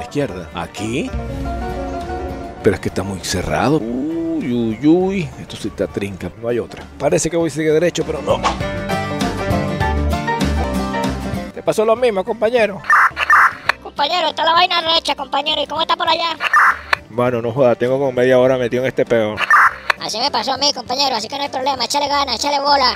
izquierda. ¿Aquí? Pero es que está muy cerrado. Uy, uy, uy. Esto sí está trinca. No hay otra. Parece que voy a seguir derecho, pero no. ¿Te pasó lo mismo, compañero? Compañero, está la vaina recha, compañero. ¿Y cómo está por allá? Bueno, no joda. Tengo como media hora metido en este peo. Así me pasó a mí, compañero. Así que no hay problema. Échale ganas, échale bola.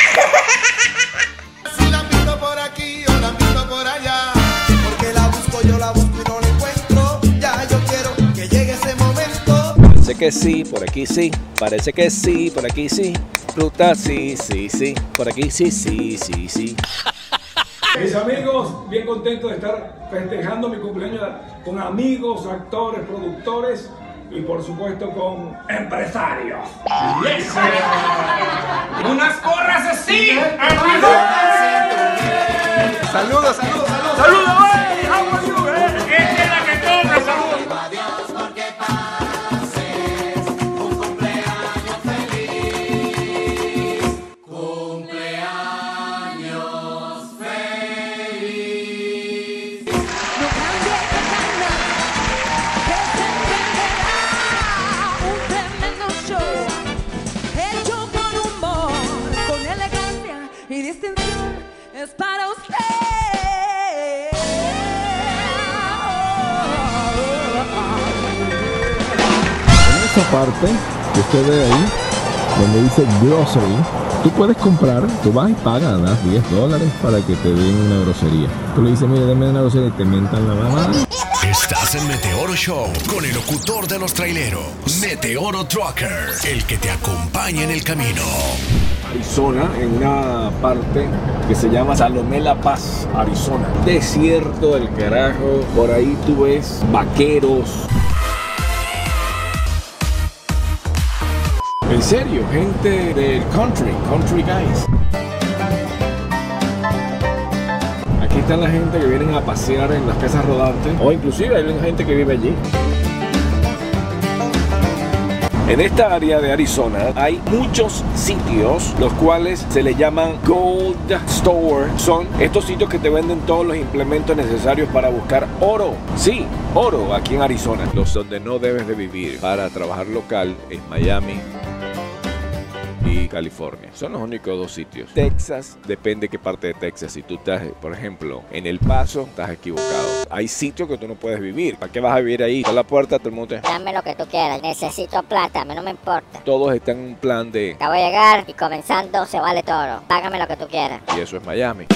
Si la miro por aquí o la miro por allá, porque la busco, yo la busco y no la encuentro. Ya yo quiero que llegue ese momento. Parece que sí, por aquí sí. Parece que sí, por aquí sí. Fruta, sí, sí, sí. Por aquí sí, sí, sí, sí. Mis amigos, bien contento de estar festejando mi cumpleaños con amigos, actores, productores y por supuesto con empresarios. Yes. ¡Unas porras así! Saludos, saludos, saludos. ¡Saludos, güey! ¡How are you, esta es la que cobra, saludos. Y distinción es para usted. En esa parte que usted ve ahí, donde dice grocery, tú puedes comprar, tú vas y pagas, das $10 para que te den una grosería. Tú le dices, mire, denme una grosería y te mentan la mamá. Estás en Meteoro Show con el locutor de los traileros, Meteoro Trucker, el que te acompaña en el camino. Arizona, en una parte que se llama Salomé La Paz, Arizona. Desierto del carajo, por ahí tú ves vaqueros. En serio, gente del country guys. Aquí están la gente que vienen a pasear en las casas rodantes, o inclusive hay gente que vive allí. En esta área de Arizona hay muchos sitios, los cuales se le llaman Gold Store. Son estos sitios que te venden todos los implementos necesarios para buscar oro. Sí, oro aquí en Arizona. Los donde no debes de vivir para trabajar local es Miami y California. Son los únicos dos sitios. Texas, depende qué parte de Texas. Si tú estás, por ejemplo, en El Paso, estás equivocado. Hay sitios que tú no puedes vivir. ¿Para qué vas a vivir ahí? A la puerta todo el mundo te... Dame lo que tú quieras. Necesito plata, a mí no me importa. Todos están en un plan de... Acabo de llegar y comenzando se vale todo. Págame lo que tú quieras. Y eso es Miami.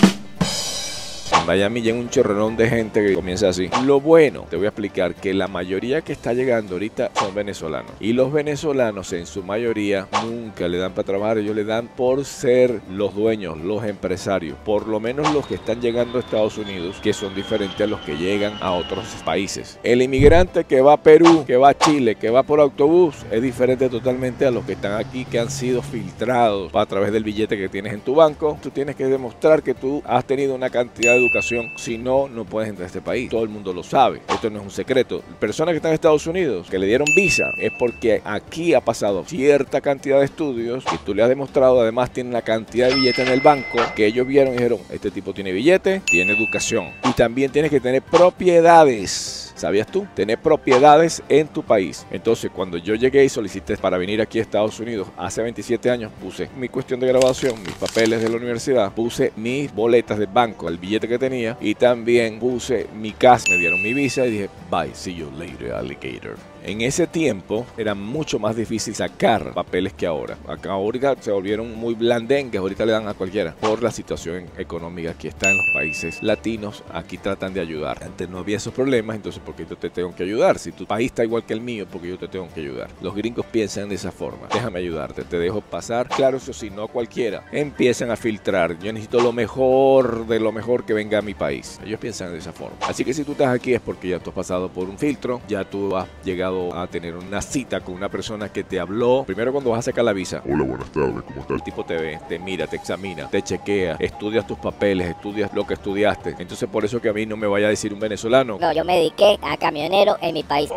En Miami llega un chorrerón de gente que comienza así. Lo bueno, te voy a explicar que la mayoría que está llegando ahorita son venezolanos. Y los venezolanos en su mayoría nunca le dan para trabajar. Ellos le dan por ser los dueños, los empresarios. Por lo menos los que están llegando a Estados Unidos, que son diferentes a los que llegan a otros países. El inmigrante que va a Perú, que va a Chile, que va por autobús, es diferente totalmente a los que están aquí, que han sido filtrados a través del billete que tienes en tu banco. Tú tienes que demostrar que tú has tenido una cantidad de educación, si no, no puedes entrar a este país. Todo el mundo lo sabe, esto no es un secreto. Personas que están en Estados Unidos que le dieron visa es porque aquí ha pasado cierta cantidad de estudios que tú le has demostrado, además tiene la cantidad de billetes en el banco que ellos vieron y dijeron, este tipo tiene billete, tiene educación y también tienes que tener propiedades. ¿Sabías tú? Tener propiedades en tu país. Entonces, cuando yo llegué y solicité para venir aquí a Estados Unidos hace 27 años, puse mi cuestión de graduación, mis papeles de la universidad, puse mis boletas del banco, el billete que tenía y también puse mi casa. Me dieron mi visa y dije, bye, see you later, alligator. En ese tiempo era mucho más difícil sacar papeles que ahora. Acá ahorita se volvieron muy blandengues, ahorita le dan a cualquiera por la situación económica que está en los países latinos. Aquí tratan de ayudar. Antes no había esos problemas, entonces ¿por qué yo te tengo que ayudar? Si tu país está igual que el mío, ¿por qué yo te tengo que ayudar? Los gringos piensan de esa forma. Déjame ayudarte, te dejo pasar. Claro, eso sí, no cualquiera. Empiezan a filtrar. Yo necesito lo mejor de lo mejor que venga a mi país. Ellos piensan de esa forma. Así que si tú estás aquí es porque ya tú has pasado por un filtro, ya tú has llegado a tener una cita con una persona que te habló. Primero cuando vas a sacar la visa. Hola, buenas tardes, ¿cómo estás? El tipo te ve, te mira, te examina, te chequea, estudias tus papeles, estudias lo que estudiaste. Entonces por eso que a mí no me vaya a decir un venezolano. No, yo me dediqué a camionero en mi país.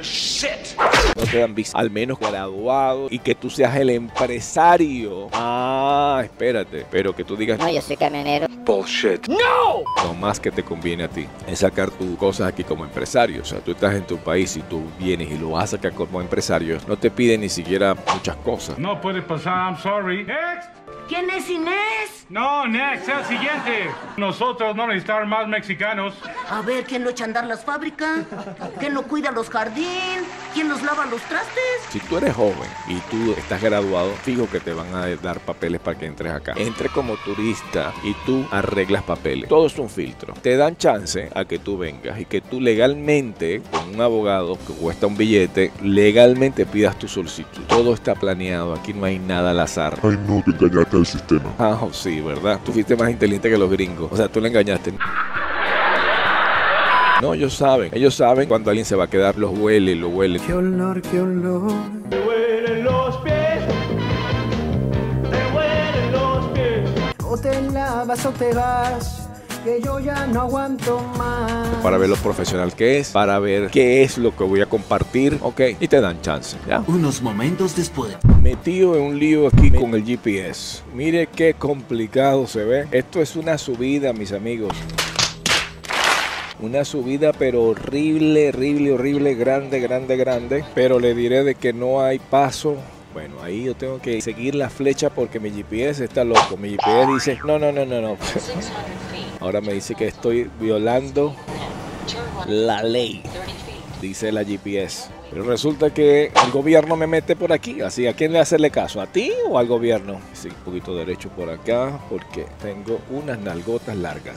No te dan visa, al menos graduado y que tú seas el empresario. Ah, espérate, pero que tú digas No, yo soy camionero. bullshit. No. Lo más que te conviene a ti es sacar tus cosas aquí como empresario. O sea, tú estás en tu país y tú vienes y lo vas a sacar como empresario. No te piden ni siquiera muchas cosas. No puede pasar, I'm sorry. Next. ¿Quién es Inés? No, next, el siguiente. Nosotros no necesitamos más mexicanos. A ver, ¿quién lo echa a andar las fábricas? ¿Quién lo cuida los jardines? ¿Quién los lava los trastes? Si tú eres joven y tú estás graduado, fijo que te van a dar papeles para que entres acá. Entre como turista y tú arreglas papeles. Todo es un filtro. Te dan chance a que tú vengas y que tú legalmente, con un abogado que cuesta un billete, legalmente pidas tu solicitud. Todo está planeado. Aquí no hay nada al azar. Ay, no, te engañaste al sistema. Ah, sí, ¿verdad? Tú fuiste más inteligente que los gringos. O sea, tú le engañaste. No, ellos saben cuando alguien se va a quedar, los huele, lo huele. Qué olor, qué olor. Te huelen los pies. Te huelen los pies. O te lavas o te vas, que yo ya no aguanto más. Para ver lo profesional que es, para ver qué es lo que voy a compartir, ok, y te dan chance, ¿ya? Unos momentos después. Metido en un lío aquí con el GPS. Mire qué complicado se ve. Esto es una subida, mis amigos. Una subida pero horrible, horrible, grande. Pero le diré de que no hay paso. Bueno, ahí yo tengo que seguir la flecha porque mi GPS está loco. Mi GPS dice, no. Ahora me dice que estoy violando la ley, dice la GPS. Pero resulta que el gobierno me mete por aquí. Así, ¿a quién le hacerle caso? ¿A ti o al gobierno? Sí, un poquito derecho por acá porque tengo unas nalgotas largas.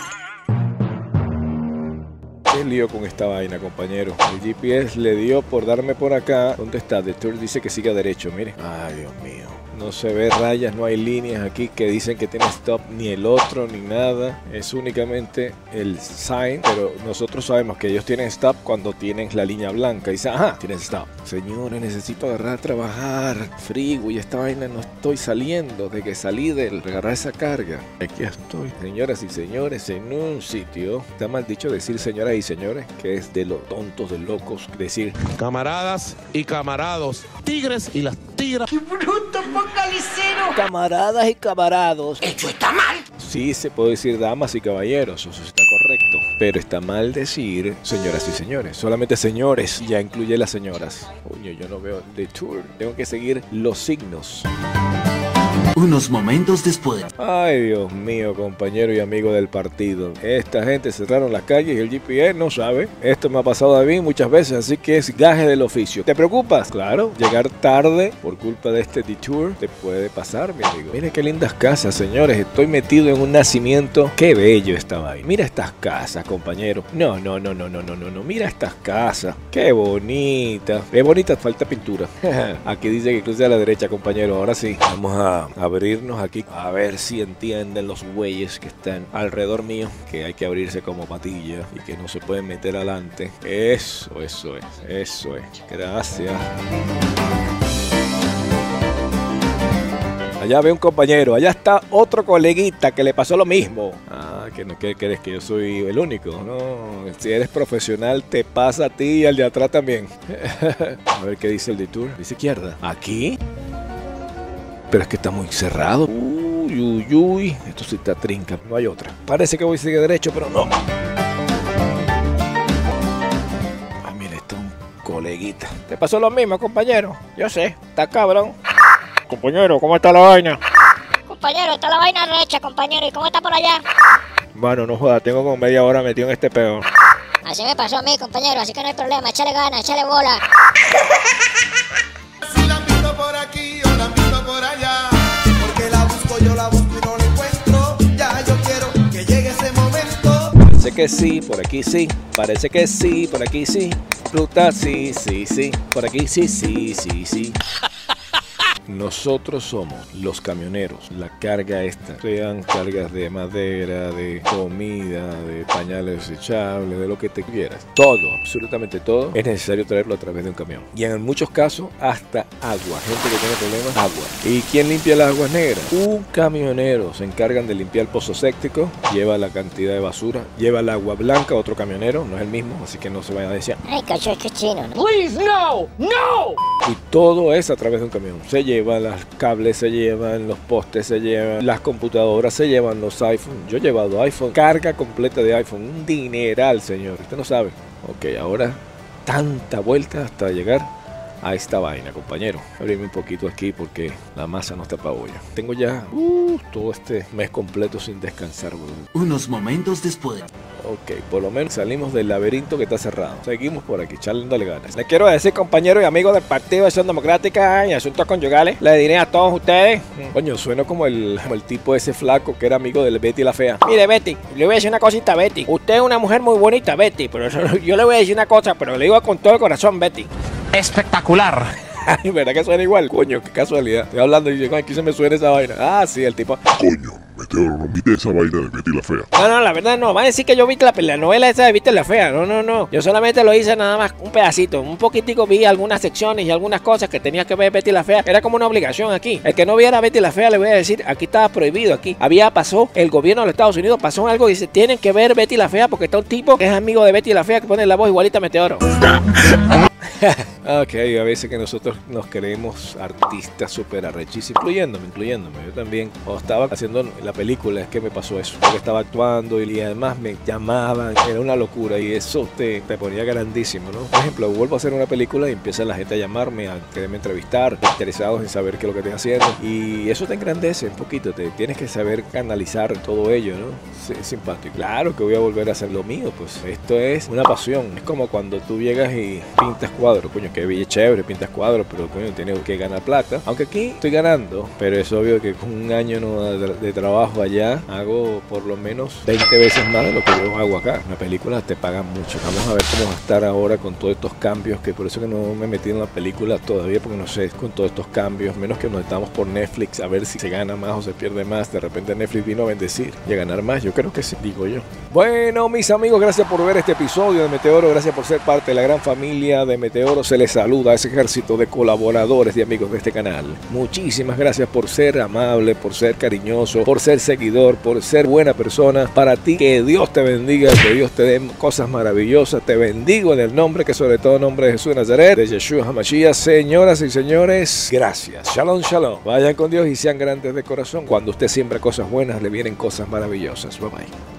¿Qué lío con esta vaina, compañero? El GPS le dio por darme por acá. ¿Dónde está? The Tour dice que siga derecho, mire. Ay, Dios mío. No se ve rayas, no hay líneas aquí que dicen que tiene stop, ni el otro, ni nada. Es únicamente el sign, pero nosotros sabemos que ellos tienen stop cuando tienen la línea blanca. Y dice, ajá, tienen stop. Señores, necesito agarrar a trabajar. Frigo y esta vaina no estoy saliendo. De que salí de agarrar esa carga. Aquí estoy, señoras y señores, en un sitio. Está mal dicho decir señoras y señores, que es de los tontos, de locos. Decir camaradas y camarados, tigres y las tigras. ¡Qué bruto, focalicero! camaradas y camarados. ¡Eso está mal! Sí se puede decir damas y caballeros, eso está correcto. Pero está mal decir señoras y señores. Solamente señores ya incluye las señoras. Coño, yo no veo The Tour. Tengo que seguir los signos. Unos momentos después. Ay, Dios mío, compañero y amigo del partido. Esta gente cerraron las calles y el GPS no sabe. Esto me ha pasado a mí muchas veces, así que es gaje del oficio. ¿Te preocupas? Claro, llegar tarde por culpa de este detour te puede pasar, mi amigo. Mire qué lindas casas, señores. Estoy metido en un nacimiento. Qué bello esta vaina. Mira estas casas, compañero. No. Mira estas casas. Qué bonita. Es bonita, falta pintura. Aquí dice que cruce a la derecha, compañero. Ahora sí, vamos a abrirnos aquí a ver si entienden los güeyes que están alrededor mío que hay que abrirse como patilla y que no se pueden meter adelante. Eso es. Gracias. Allá ve un compañero, allá está otro coleguita que le pasó lo mismo. Ah, que no crees que yo soy el único. No, si eres profesional te pasa a ti y al de atrás también. A ver qué dice el detour. Dice izquierda. ¿Aquí? Pero es que está muy cerrado. Uy. Esto sí está trinca. No hay otra. Parece que voy a seguir derecho, pero no. Ay, mira, esto es un coleguita. ¿Te pasó lo mismo, compañero? Yo sé. Está cabrón. Compañero, ¿cómo está la vaina? Compañero, está la vaina recha, compañero. ¿Y cómo está por allá? Bueno, no joda. Tengo como media hora metido en este peor. Así me pasó a mí, compañero. Así que no hay problema. Échale ganas, échale bola. Si la invito por aquí o la invito por allá, porque la busco, yo la busco y no la encuentro. Ya yo quiero que llegue ese momento. Parece que sí, por aquí sí. Parece que sí, por aquí sí. Ruta sí. Por aquí sí. Nosotros somos los camioneros. La carga esta, sean cargas de madera, de comida, de pañales desechables, de lo que te quieras. Todo, absolutamente todo, es necesario traerlo a través de un camión. Y en muchos casos, hasta agua. Gente que tiene problemas, agua. ¿Y quién limpia las aguas negras? Un camionero. Se encargan de limpiar el pozo séptico, lleva la cantidad de basura, lleva el agua blanca, otro camionero, no es el mismo, así que no se vaya a decir. Ay, cacho, es que es chino, ¿no? Please, no! No! Y todo es a través de un camión. Se llevan los cables, se llevan los postes, se llevan las computadoras, se llevan los iPhones. Yo he llevado iPhone, carga completa de iPhone, un dineral, señor. Usted no sabe. Ok, ahora tanta vuelta hasta llegar a esta vaina, compañero. Abrirme un poquito aquí porque la masa no está para olla. Tengo ya todo este mes completo sin descansar, bro. Unos momentos después. Ok, por lo menos salimos del laberinto que está cerrado. Seguimos por aquí, echándole ganas. Le quiero decir, compañeros y amigos del Partido de Acción Democrática y Asuntos Conyugales, le diré a todos ustedes. Coño, sueno como el tipo ese flaco que era amigo del Betty la Fea. Mire, Betty, le voy a decir una cosita, Betty. Usted es una mujer muy bonita, Betty, pero yo le voy a decir una cosa, pero le digo con todo el corazón, Betty. Espectacular. Ay, ¿verdad que suena igual? Coño, qué casualidad. Estoy hablando y digo, aquí se me suena esa vaina. Ah, sí, el tipo. Coño, Meteoro, no viste esa vaina de Betty la Fea. No, la verdad no. Va a decir que yo vi la novela esa de Betty la Fea. No. Yo solamente lo hice nada más un pedacito. Un poquitico vi algunas secciones y algunas cosas que tenía que ver Betty la Fea. Era como una obligación aquí. El que no viera Betty la Fea, le voy a decir, aquí estaba prohibido aquí. Pasó, el gobierno de los Estados Unidos pasó algo y dice, tienen que ver Betty la Fea porque está un tipo que es amigo de Betty la Fea que pone la voz igualita a Meteoro. Ok, a veces que nosotros nos creemos artistas súper arrechísimos, incluyéndome. Yo también, cuando estaba haciendo la película, es que me pasó eso. Porque estaba actuando y además me llamaban, era una locura y eso te ponía grandísimo, ¿no? Por ejemplo, vuelvo a hacer una película y empieza la gente a llamarme, a quererme entrevistar, interesados en saber qué es lo que estoy haciendo. Y eso te engrandece un poquito, tienes que saber canalizar todo ello, ¿no? Sí, es simpático. Claro que voy a volver a hacer lo mío, pues esto es una pasión. Es como cuando tú llegas y pintas cuadros, coño, que bien chévere, pintas cuadros, pero coño, tienes que ganar plata. Aunque aquí estoy ganando, pero es obvio que con un año de trabajo allá, hago por lo menos 20 veces más de lo que yo hago acá. Una película te pagan mucho. Vamos a ver cómo va a estar ahora con todos estos cambios, que por eso que no me metí en la película todavía, porque no sé, con todos estos cambios, menos que nos estamos por Netflix, a ver si se gana más o se pierde más. De repente Netflix vino a bendecir y a ganar más. Yo creo que sí, digo yo. Bueno, mis amigos, gracias por ver este episodio de Meteoro, gracias por ser parte de la gran familia de Meteoro. Se les saluda a ese ejército de colaboradores y amigos de este canal. Muchísimas gracias por ser amable, por ser cariñoso, por ser seguidor, por ser buena persona. Para ti, que Dios te bendiga, que Dios te dé cosas maravillosas. Te bendigo en el nombre que sobre todo nombre de Jesús de Nazaret, de Yeshua HaMashiach. Señoras y señores, gracias. Shalom, shalom. Vayan con Dios y sean grandes de corazón. Cuando usted siembra cosas buenas, le vienen cosas maravillosas. Bye bye.